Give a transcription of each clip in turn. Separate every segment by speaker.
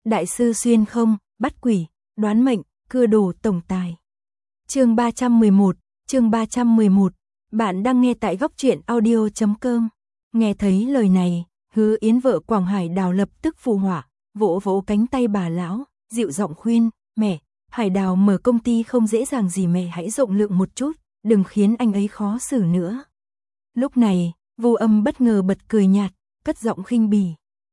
Speaker 1: Đại sư xuyên không, bắt quỷ, đoán mệnh, cưa đồ tổng tài. Chương 311. Bạn đang nghe tại góc truyện audio.com. Nghe thấy lời này, Hứa Yến vợ Quảng Hải Đào lập tức phụ họa, vỗ vỗ cánh tay bà lão, dịu giọng khuyên, mẹ, Hải Đào mở công ty không dễ dàng gì, mẹ hãy rộng lượng một chút, đừng khiến anh ấy khó xử nữa. Lúc này, Vu Âm bất ngờ bật cười nhạt, cất giọng khinh bỉ.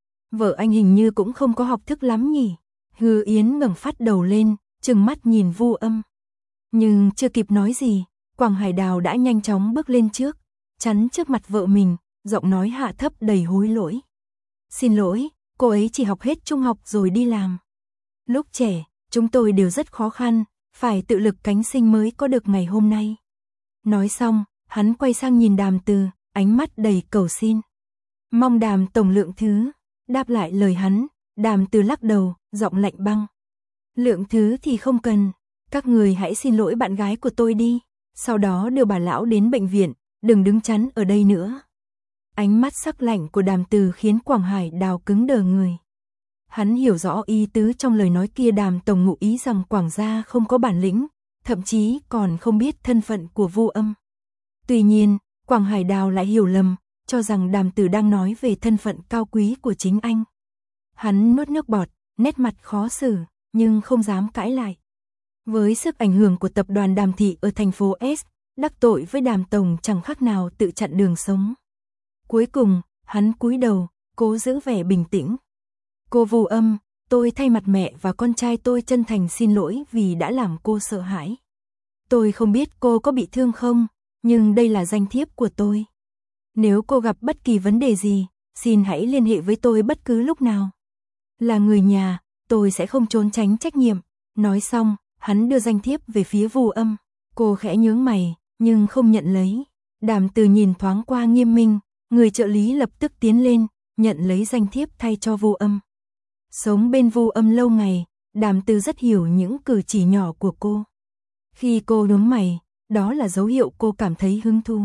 Speaker 1: Vợ anh hình như cũng không có học thức lắm nhỉ. Hứa Yến ngẩng phát đầu lên, trừng mắt nhìn Vu Âm. Nhưng chưa kịp nói gì, Quảng Hải Đào đã nhanh chóng bước lên trước, chắn trước mặt vợ mình, giọng nói hạ thấp đầy hối lỗi. Xin lỗi, cô ấy chỉ học hết trung học rồi đi làm. Lúc trẻ, chúng tôi đều rất khó khăn, phải tự lực cánh sinh mới có được ngày hôm nay. Nói xong, hắn quay sang nhìn Đàm Từ, ánh mắt đầy cầu xin. Mong Đàm tổng lượng thứ. Đáp lại lời hắn, Đàm Từ lắc đầu, giọng lạnh băng. Lượng thứ thì không cần, các người hãy xin lỗi bạn gái của tôi đi, sau đó đưa bà lão đến bệnh viện, đừng đứng chắn ở đây nữa. Ánh mắt sắc lạnh của Đàm Từ khiến Quảng Hải Đào cứng đờ người. Hắn hiểu rõ ý tứ trong lời nói kia, Đàm tổng ngụ ý rằng Quảng gia không có bản lĩnh, thậm chí còn không biết thân phận của Vu Âm. Tuy nhiên, Quảng Hải Đào lại hiểu lầm, cho rằng Đàm Từ đang nói về thân phận cao quý của chính anh. Hắn nuốt nước bọt, nét mặt khó xử, nhưng không dám cãi lại. Với sức ảnh hưởng của tập đoàn Đàm thị ở thành phố S, đắc tội với Đàm tổng chẳng khác nào tự chặn đường sống. Cuối cùng, hắn cúi đầu, cố giữ vẻ bình tĩnh. Cô Vu Âm, tôi thay mặt mẹ và con trai tôi chân thành xin lỗi vì đã làm cô sợ hãi. Tôi không biết cô có bị thương không, nhưng đây là danh thiếp của tôi. Nếu cô gặp bất kỳ vấn đề gì, xin hãy liên hệ với tôi bất cứ lúc nào. Là người nhà, tôi sẽ không trốn tránh trách nhiệm. Nói xong, hắn đưa danh thiếp về phía Vu Âm. Cô khẽ nhướng mày, nhưng không nhận lấy. Đàm Từ nhìn thoáng qua Nghiêm Minh, người trợ lý lập tức tiến lên, nhận lấy danh thiếp thay cho Vu Âm. Sống bên Vu Âm lâu ngày, Đàm Từ rất hiểu những cử chỉ nhỏ của cô. Khi cô nhướng mày, đó là dấu hiệu cô cảm thấy hứng thú.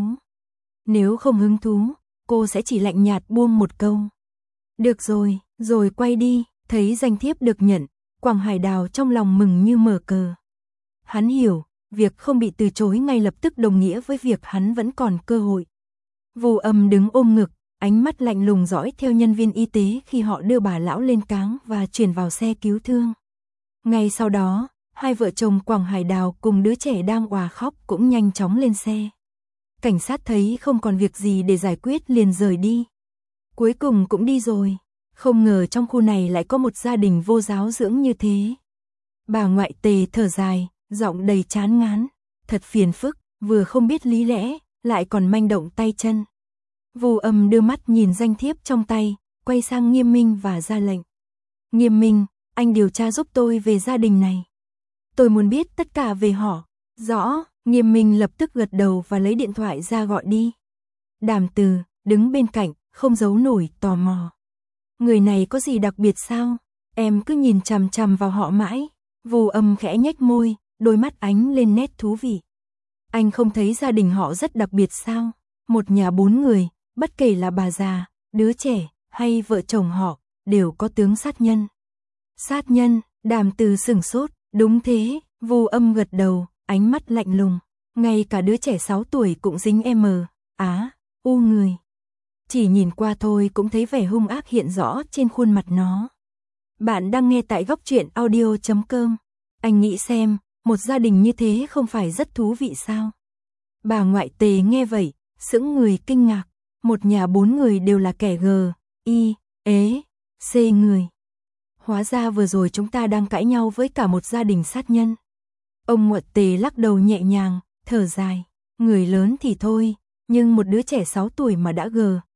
Speaker 1: Nếu không hứng thú, cô sẽ chỉ lạnh nhạt buông một câu. Được rồi, rồi quay đi. Thấy danh thiếp được nhận, Quảng Hải Đào trong lòng mừng như mở cờ. Hắn hiểu, việc không bị từ chối ngay lập tức đồng nghĩa với việc hắn vẫn còn cơ hội. Vu Âm đứng ôm ngực, ánh mắt lạnh lùng dõi theo nhân viên y tế khi họ đưa bà lão lên cáng và chuyển vào xe cứu thương. Ngay sau đó, hai vợ chồng Quảng Hải Đào cùng đứa trẻ đang òa khóc cũng nhanh chóng lên xe. Cảnh sát thấy không còn việc gì để giải quyết liền rời đi. Cuối cùng cũng đi rồi. Không ngờ trong khu này lại có một gia đình vô giáo dưỡng như thế. Bà ngoại Tề thở dài, giọng đầy chán ngán. Thật phiền phức, vừa không biết lý lẽ, lại còn manh động tay chân. Vu Âm đưa mắt nhìn danh thiếp trong tay, quay sang Nghiêm Minh và ra lệnh. Nghiêm Minh, anh điều tra giúp tôi về gia đình này. Tôi muốn biết tất cả về họ. Rõ. Nghiêm Minh lập tức gật đầu và lấy điện thoại ra gọi đi. Đàm Từ đứng bên cạnh, không giấu nổi tò mò. Người này có gì đặc biệt sao? Em cứ nhìn chằm chằm vào họ mãi. Vu Âm khẽ nhếch môi, đôi mắt ánh lên nét thú vị. Anh không thấy gia đình họ rất đặc biệt sao? Một nhà 4 người, bất kể là bà già, đứa trẻ hay vợ chồng họ, đều có tướng sát nhân. Sát nhân? Đàm Từ sửng sốt. Đúng thế. Vu Âm gật đầu, ánh mắt lạnh lùng. Ngay cả đứa trẻ 6 tuổi cũng dính u người. Chỉ nhìn qua thôi cũng thấy vẻ hung ác hiện rõ trên khuôn mặt nó. Bạn đang nghe tại góc truyện audio.com. Anh nghĩ xem, một gia đình như thế không phải rất thú vị sao? Bà ngoại Tề nghe vậy, sững người kinh ngạc. Một nhà 4 người đều là kẻ C người. Hóa ra vừa rồi chúng ta đang cãi nhau với cả một gia đình sát nhân. Ông ngoại Tề lắc đầu nhẹ nhàng, thở dài. Người lớn thì thôi, nhưng một đứa trẻ 6 tuổi mà đã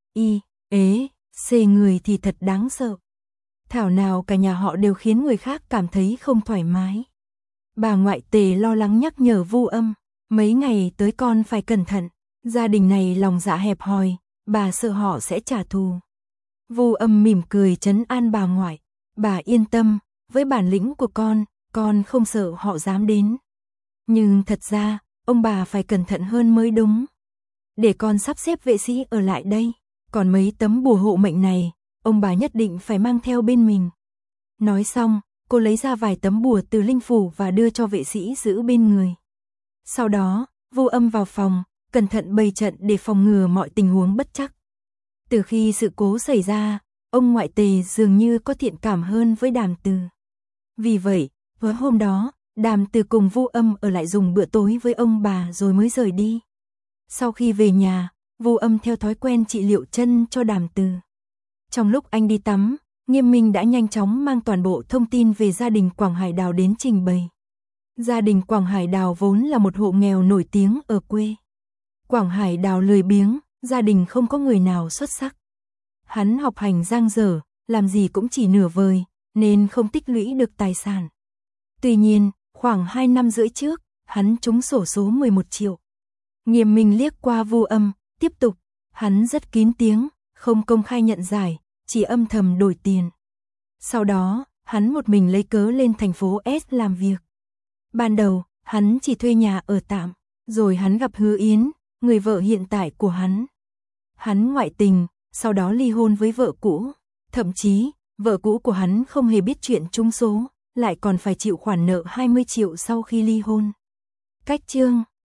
Speaker 1: C người thì thật đáng sợ. Thảo nào cả nhà họ đều khiến người khác cảm thấy không thoải mái. Bà ngoại Tề lo lắng nhắc nhở Vu Âm. Mấy ngày tới con phải cẩn thận. Gia đình này lòng dạ hẹp hòi, bà sợ họ sẽ trả thù. Vu Âm mỉm cười trấn an bà ngoại. Bà yên tâm, với bản lĩnh của con không sợ họ dám đến. Nhưng thật ra, ông bà phải cẩn thận hơn mới đúng. Để con sắp xếp vệ sĩ ở lại đây. Còn mấy tấm bùa hộ mệnh này, ông bà nhất định phải mang theo bên mình. Nói xong, cô lấy ra vài tấm bùa từ linh phủ và đưa cho vệ sĩ giữ bên người. Sau đó, Vô Âm vào phòng, cẩn thận bày trận để phòng ngừa mọi tình huống bất trắc. Từ khi sự cố xảy ra, ông ngoại Tề dường như có thiện cảm hơn với Đàm Từ. Vì vậy, với hôm đó, Đàm Từ cùng Vô Âm ở lại dùng bữa tối với ông bà rồi mới rời đi. Sau khi về nhà, Vô Âm theo thói quen trị liệu chân cho Đàm Từ. Trong lúc anh đi tắm, Nghiêm Minh đã nhanh chóng mang toàn bộ thông tin về gia đình Quảng Hải Đào đến trình bày. Gia đình Quảng Hải Đào vốn là một hộ nghèo nổi tiếng ở quê. Quảng Hải Đào lười biếng, gia đình không có người nào xuất sắc. Hắn học hành dang dở, làm gì cũng chỉ nửa vời, nên không tích lũy được tài sản. Tuy nhiên, khoảng 2 năm rưỡi trước, hắn trúng xổ số 11 triệu. Nghiêm Minh liếc qua Vô Âm, tiếp tục, hắn rất kín tiếng, không công khai nhận giải, chỉ âm thầm đổi tiền. Sau đó, hắn một mình lấy cớ lên thành phố S làm việc. Ban đầu, hắn chỉ thuê nhà ở tạm, rồi hắn gặp Hứa Yến, người vợ hiện tại của hắn. Hắn ngoại tình, sau đó ly hôn với vợ cũ. Thậm chí, vợ cũ của hắn không hề biết chuyện trúng số, lại còn phải chịu khoản nợ 20 triệu sau khi ly hôn. Cách chương